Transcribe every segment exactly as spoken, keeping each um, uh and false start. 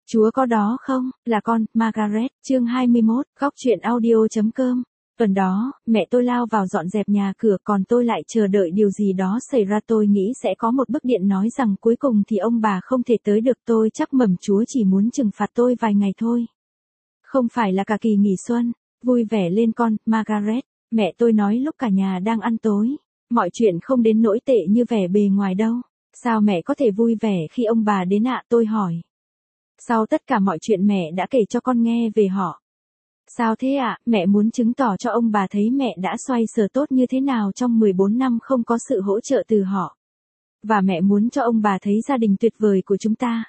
Chúa có đó không, là con, Margaret, chương hai mươi mốt, góc chuyện audio.com. Tuần đó, mẹ tôi lao vào dọn dẹp nhà cửa, còn tôi lại chờ đợi điều gì đó xảy ra. Tôi nghĩ sẽ có một bức điện nói rằng cuối cùng thì ông bà không thể tới được. Tôi chắc mầm Chúa chỉ muốn trừng phạt tôi vài ngày thôi. Không phải là cả kỳ nghỉ xuân. Vui vẻ lên con, Margaret, mẹ tôi nói lúc cả nhà đang ăn tối. Mọi chuyện không đến nỗi tệ như vẻ bề ngoài đâu. Sao mẹ có thể vui vẻ khi ông bà đến ạ, tôi hỏi. Sau tất cả mọi chuyện mẹ đã kể cho con nghe về họ. Sao thế ạ, à? Mẹ muốn chứng tỏ cho ông bà thấy mẹ đã xoay sở tốt như thế nào trong mười bốn năm không có sự hỗ trợ từ họ. Và mẹ muốn cho ông bà thấy gia đình tuyệt vời của chúng ta.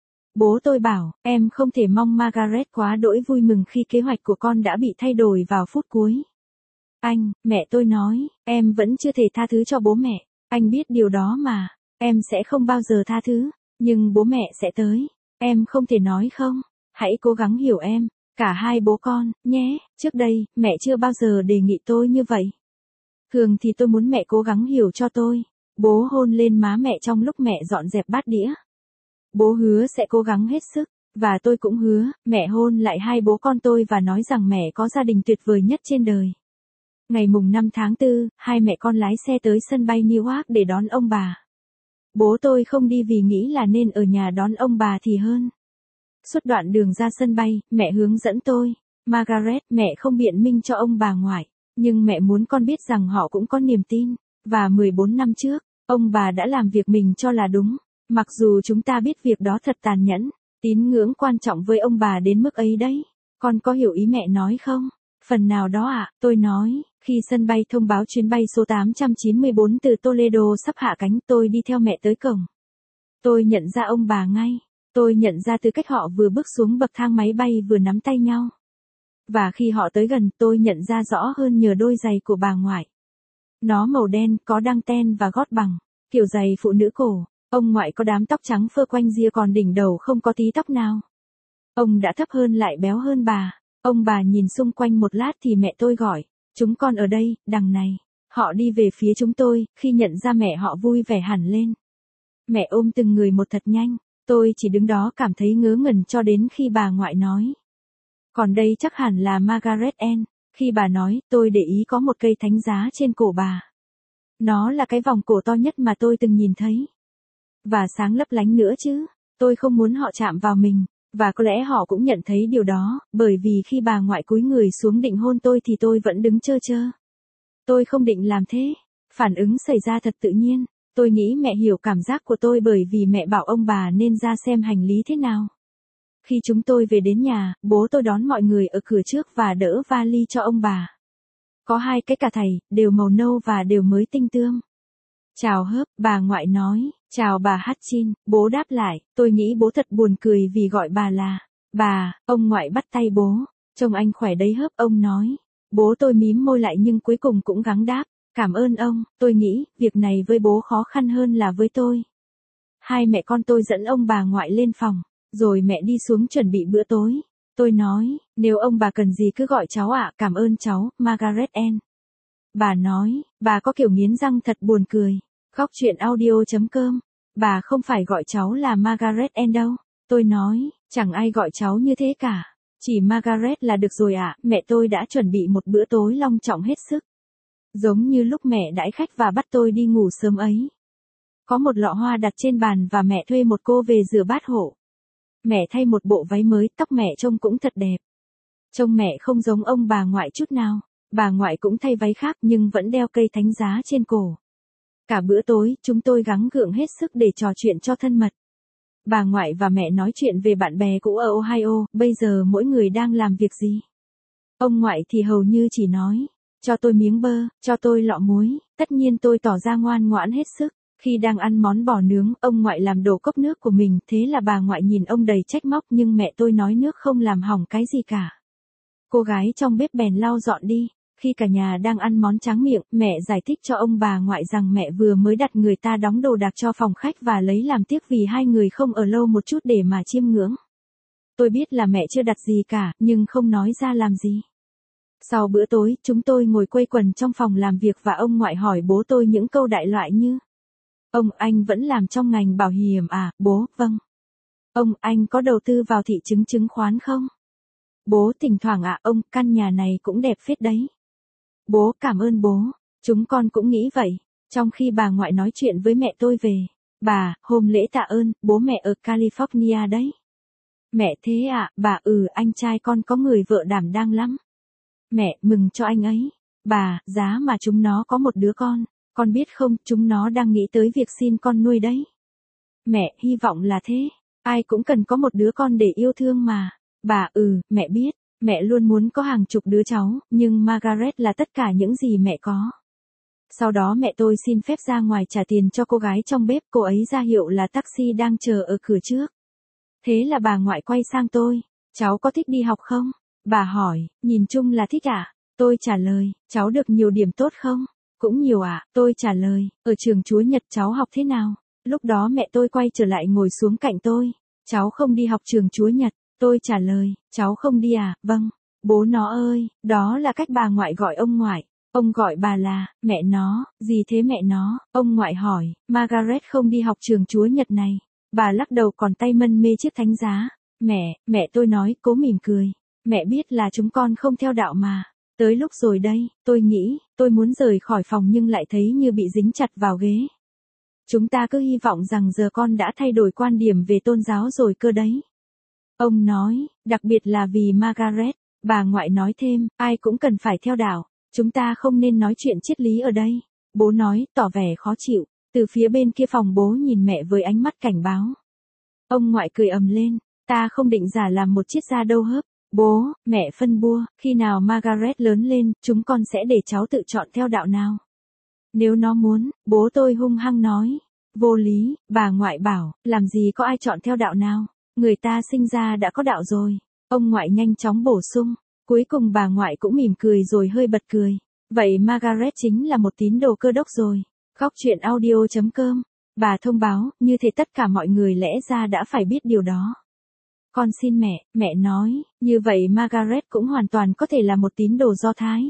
Bố tôi bảo, em không thể mong Margaret quá đỗi vui mừng khi kế hoạch của con đã bị thay đổi vào phút cuối. Anh, mẹ tôi nói, em vẫn chưa thể tha thứ cho bố mẹ. Anh biết điều đó mà, em sẽ không bao giờ tha thứ, nhưng bố mẹ sẽ tới. Em không thể nói không, hãy cố gắng hiểu em, cả hai bố con, nhé. Trước đây, mẹ chưa bao giờ đề nghị tôi như vậy. Thường thì tôi muốn mẹ cố gắng hiểu cho tôi. Bố hôn lên má mẹ trong lúc mẹ dọn dẹp bát đĩa. Bố hứa sẽ cố gắng hết sức, và tôi cũng hứa. Mẹ hôn lại hai bố con tôi và nói rằng mẹ có gia đình tuyệt vời nhất trên đời. Ngày mùng năm tháng tư, hai mẹ con lái xe tới sân bay Newark để đón ông bà. Bố tôi không đi vì nghĩ là nên ở nhà đón ông bà thì hơn. Suốt đoạn đường ra sân bay, mẹ hướng dẫn tôi. Margaret, mẹ không biện minh cho ông bà ngoại, nhưng mẹ muốn con biết rằng họ cũng có niềm tin. Và mười bốn năm trước, ông bà đã làm việc mình cho là đúng. Mặc dù chúng ta biết việc đó thật tàn nhẫn, tín ngưỡng quan trọng với ông bà đến mức ấy đấy. Con có hiểu ý mẹ nói không? Phần nào đó ạ, à, tôi nói. Khi sân bay thông báo chuyến bay số tám trăm chín mươi bốn từ Toledo sắp hạ cánh, tôi đi theo mẹ tới cổng. Tôi nhận ra ông bà ngay. Tôi nhận ra từ cách họ vừa bước xuống bậc thang máy bay vừa nắm tay nhau. Và khi họ tới gần, tôi nhận ra rõ hơn nhờ đôi giày của bà ngoại. Nó màu đen, có đăng ten và gót bằng, kiểu giày phụ nữ cổ. Ông ngoại có đám tóc trắng phơ quanh ria, còn đỉnh đầu không có tí tóc nào. Ông đã thấp hơn lại béo hơn bà. Ông bà nhìn xung quanh một lát thì mẹ tôi gọi. Chúng con ở đây, đằng này. Họ đi về phía chúng tôi, khi nhận ra mẹ họ vui vẻ hẳn lên. Mẹ ôm từng người một thật nhanh, tôi chỉ đứng đó cảm thấy ngớ ngẩn cho đến khi bà ngoại nói. Còn đây chắc hẳn là Margaret Ann. Khi bà nói, tôi để ý có một cây thánh giá trên cổ bà. Nó là cái vòng cổ to nhất mà tôi từng nhìn thấy. Và sáng lấp lánh nữa chứ, tôi không muốn họ chạm vào mình. Và có lẽ họ cũng nhận thấy điều đó, bởi vì khi bà ngoại cúi người xuống định hôn tôi thì tôi vẫn đứng chơ chơ. Tôi không định làm thế. Phản ứng xảy ra thật tự nhiên. Tôi nghĩ mẹ hiểu cảm giác của tôi bởi vì mẹ bảo ông bà nên ra xem hành lý thế nào. Khi chúng tôi về đến nhà, bố tôi đón mọi người ở cửa trước và đỡ vali cho ông bà. Có hai cái cà thầy, đều màu nâu và đều mới tinh tươm. Chào Hớp, bà ngoại nói. Chào bà Hutchin, bố đáp lại. Tôi nghĩ bố thật buồn cười vì gọi bà là bà. Ông ngoại bắt tay bố. Trông anh khỏe đấy Hớp, ông nói. Bố tôi mím môi lại nhưng cuối cùng cũng gắng đáp. Cảm ơn ông. Tôi nghĩ, việc này với bố khó khăn hơn là với tôi. Hai mẹ con tôi dẫn ông bà ngoại lên phòng, rồi mẹ đi xuống chuẩn bị bữa tối. Tôi nói, nếu ông bà cần gì cứ gọi cháu ạ. Cảm ơn cháu, Margaret Ann. Bà nói, bà có kiểu nghiến răng thật buồn cười. Góc chuyện audio.com. Bà không phải gọi cháu là Margaret Ann đâu. Tôi nói, chẳng ai gọi cháu như thế cả. Chỉ Margaret là được rồi ạ. Mẹ tôi đã chuẩn bị một bữa tối long trọng hết sức. Giống như lúc mẹ đãi khách và bắt tôi đi ngủ sớm ấy. Có một lọ hoa đặt trên bàn và mẹ thuê một cô về rửa bát hộ. Mẹ thay một bộ váy mới, tóc mẹ trông cũng thật đẹp. Trông mẹ không giống ông bà ngoại chút nào. Bà ngoại cũng thay váy khác nhưng vẫn đeo cây thánh giá trên cổ. Cả bữa tối, chúng tôi gắng gượng hết sức để trò chuyện cho thân mật. Bà ngoại và mẹ nói chuyện về bạn bè cũ ở Ohio, bây giờ mỗi người đang làm việc gì. Ông ngoại thì hầu như chỉ nói, cho tôi miếng bơ, cho tôi lọ muối. Tất nhiên tôi tỏ ra ngoan ngoãn hết sức. Khi đang ăn món bò nướng, ông ngoại làm đổ cốc nước của mình, thế là bà ngoại nhìn ông đầy trách móc nhưng mẹ tôi nói nước không làm hỏng cái gì cả. Cô gái trong bếp bèn lau dọn đi. Khi cả nhà đang ăn món tráng miệng, mẹ giải thích cho ông bà ngoại rằng mẹ vừa mới đặt người ta đóng đồ đạc cho phòng khách và lấy làm tiếc vì hai người không ở lâu một chút để mà chiêm ngưỡng. Tôi biết là mẹ chưa đặt gì cả, nhưng không nói ra làm gì. Sau bữa tối, chúng tôi ngồi quây quần trong phòng làm việc và ông ngoại hỏi bố tôi những câu đại loại như: Ông, anh vẫn làm trong ngành bảo hiểm à, bố? Vâng. Ông, anh có đầu tư vào thị chứng chứng khoán không? Bố, thỉnh thoảng ạ, ông, căn nhà này cũng đẹp phết đấy. Bố, cảm ơn bố. Chúng con cũng nghĩ vậy. Trong khi bà ngoại nói chuyện với mẹ tôi về. Bà, hôm lễ tạ ơn, bố mẹ ở California đấy. Mẹ, thế ạ, bà, ừ, anh trai con có người vợ đảm đang lắm. Mẹ, mừng cho anh ấy. Bà, giá mà chúng nó có một đứa con. Con biết không, chúng nó đang nghĩ tới việc xin con nuôi đấy. Mẹ, hy vọng là thế. Ai cũng cần có một đứa con để yêu thương mà. Bà, ừ, mẹ biết. Mẹ luôn muốn có hàng chục đứa cháu, nhưng Margaret là tất cả những gì mẹ có. Sau đó mẹ tôi xin phép ra ngoài trả tiền cho cô gái trong bếp, cô ấy ra hiệu là taxi đang chờ ở cửa trước. Thế là bà ngoại quay sang tôi. Cháu có thích đi học không? Bà hỏi, nhìn chung là thích ạ. À? Tôi trả lời, cháu được nhiều điểm tốt không? Cũng nhiều ạ, à? Tôi trả lời, ở trường Chúa Nhật cháu học thế nào? Lúc đó mẹ tôi quay trở lại ngồi xuống cạnh tôi. Cháu không đi học trường Chúa Nhật. Tôi trả lời, cháu không đi à? Vâng. Bố nó ơi, đó là cách bà ngoại gọi ông ngoại. Ông gọi bà là, mẹ nó, gì thế mẹ nó? Ông ngoại hỏi, Margaret không đi học trường Chúa Nhật này. Bà lắc đầu còn tay mân mê chiếc thánh giá. Mẹ, mẹ tôi nói, cố mỉm cười. Mẹ biết là chúng con không theo đạo mà. Tới lúc rồi đây, tôi nghĩ, tôi muốn rời khỏi phòng nhưng lại thấy như bị dính chặt vào ghế. Chúng ta cứ hy vọng rằng giờ con đã thay đổi quan điểm về tôn giáo rồi cơ đấy. Ông nói, đặc biệt là vì Margaret. Bà ngoại nói thêm, ai cũng cần phải theo đạo. Chúng ta không nên nói chuyện triết lý ở đây. Bố nói, tỏ vẻ khó chịu. Từ phía bên kia phòng bố nhìn mẹ với ánh mắt cảnh báo. Ông ngoại cười ầm lên, ta không định giả làm một triết gia đâu hớp. Bố, mẹ phân bua, khi nào Margaret lớn lên, chúng con sẽ để cháu tự chọn theo đạo nào. Nếu nó muốn, bố tôi hung hăng nói. Vô lý, bà ngoại bảo, làm gì có ai chọn theo đạo nào. Người ta sinh ra đã có đạo rồi. Ông ngoại nhanh chóng bổ sung. Cuối cùng bà ngoại cũng mỉm cười rồi hơi bật cười. Vậy Margaret chính là một tín đồ Cơ đốc rồi. Góc chuyện audio chấm com. Bà thông báo, như thế tất cả mọi người lẽ ra đã phải biết điều đó. Con xin mẹ, mẹ nói, như vậy Margaret cũng hoàn toàn có thể là một tín đồ Do Thái.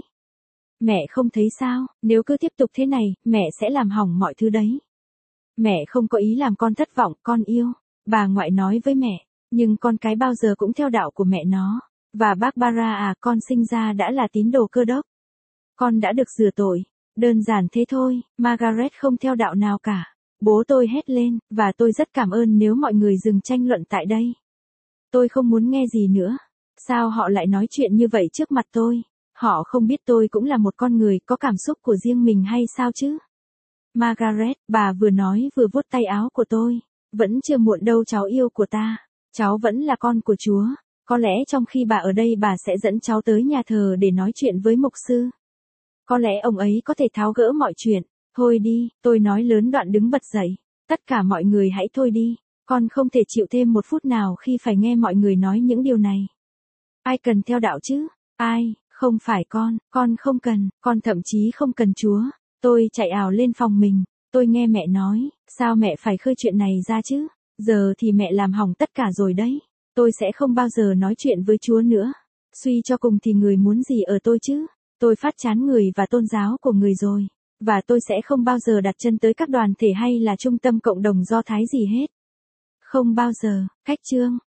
Mẹ không thấy sao, nếu cứ tiếp tục thế này, mẹ sẽ làm hỏng mọi thứ đấy. Mẹ không có ý làm con thất vọng, con yêu. Bà ngoại nói với mẹ, nhưng con cái bao giờ cũng theo đạo của mẹ nó. Và Barbara à, con sinh ra đã là tín đồ Cơ đốc. Con đã được rửa tội. Đơn giản thế thôi, Margaret không theo đạo nào cả. Bố tôi hét lên, và tôi rất cảm ơn nếu mọi người dừng tranh luận tại đây. Tôi không muốn nghe gì nữa. Sao họ lại nói chuyện như vậy trước mặt tôi? Họ không biết tôi cũng là một con người có cảm xúc của riêng mình hay sao chứ? Margaret, bà vừa nói vừa vuốt tay áo của tôi. Vẫn chưa muộn đâu cháu yêu của ta. Cháu vẫn là con của Chúa. Có lẽ trong khi bà ở đây bà sẽ dẫn cháu tới nhà thờ để nói chuyện với mục sư. Có lẽ ông ấy có thể tháo gỡ mọi chuyện. Thôi đi, tôi nói lớn đoạn đứng bật dậy. Tất cả mọi người hãy thôi đi. Con không thể chịu thêm một phút nào khi phải nghe mọi người nói những điều này. Ai cần theo đạo chứ? Ai, không phải con, con không cần, con thậm chí không cần Chúa. Tôi chạy ào lên phòng mình. Tôi nghe mẹ nói, sao mẹ phải khơi chuyện này ra chứ? Giờ thì mẹ làm hỏng tất cả rồi đấy. Tôi sẽ không bao giờ nói chuyện với Chúa nữa. Suy cho cùng thì người muốn gì ở tôi chứ? Tôi phát chán người và tôn giáo của người rồi. Và tôi sẽ không bao giờ đặt chân tới các đoàn thể hay là trung tâm cộng đồng Do Thái gì hết. Không bao giờ. Cách chương.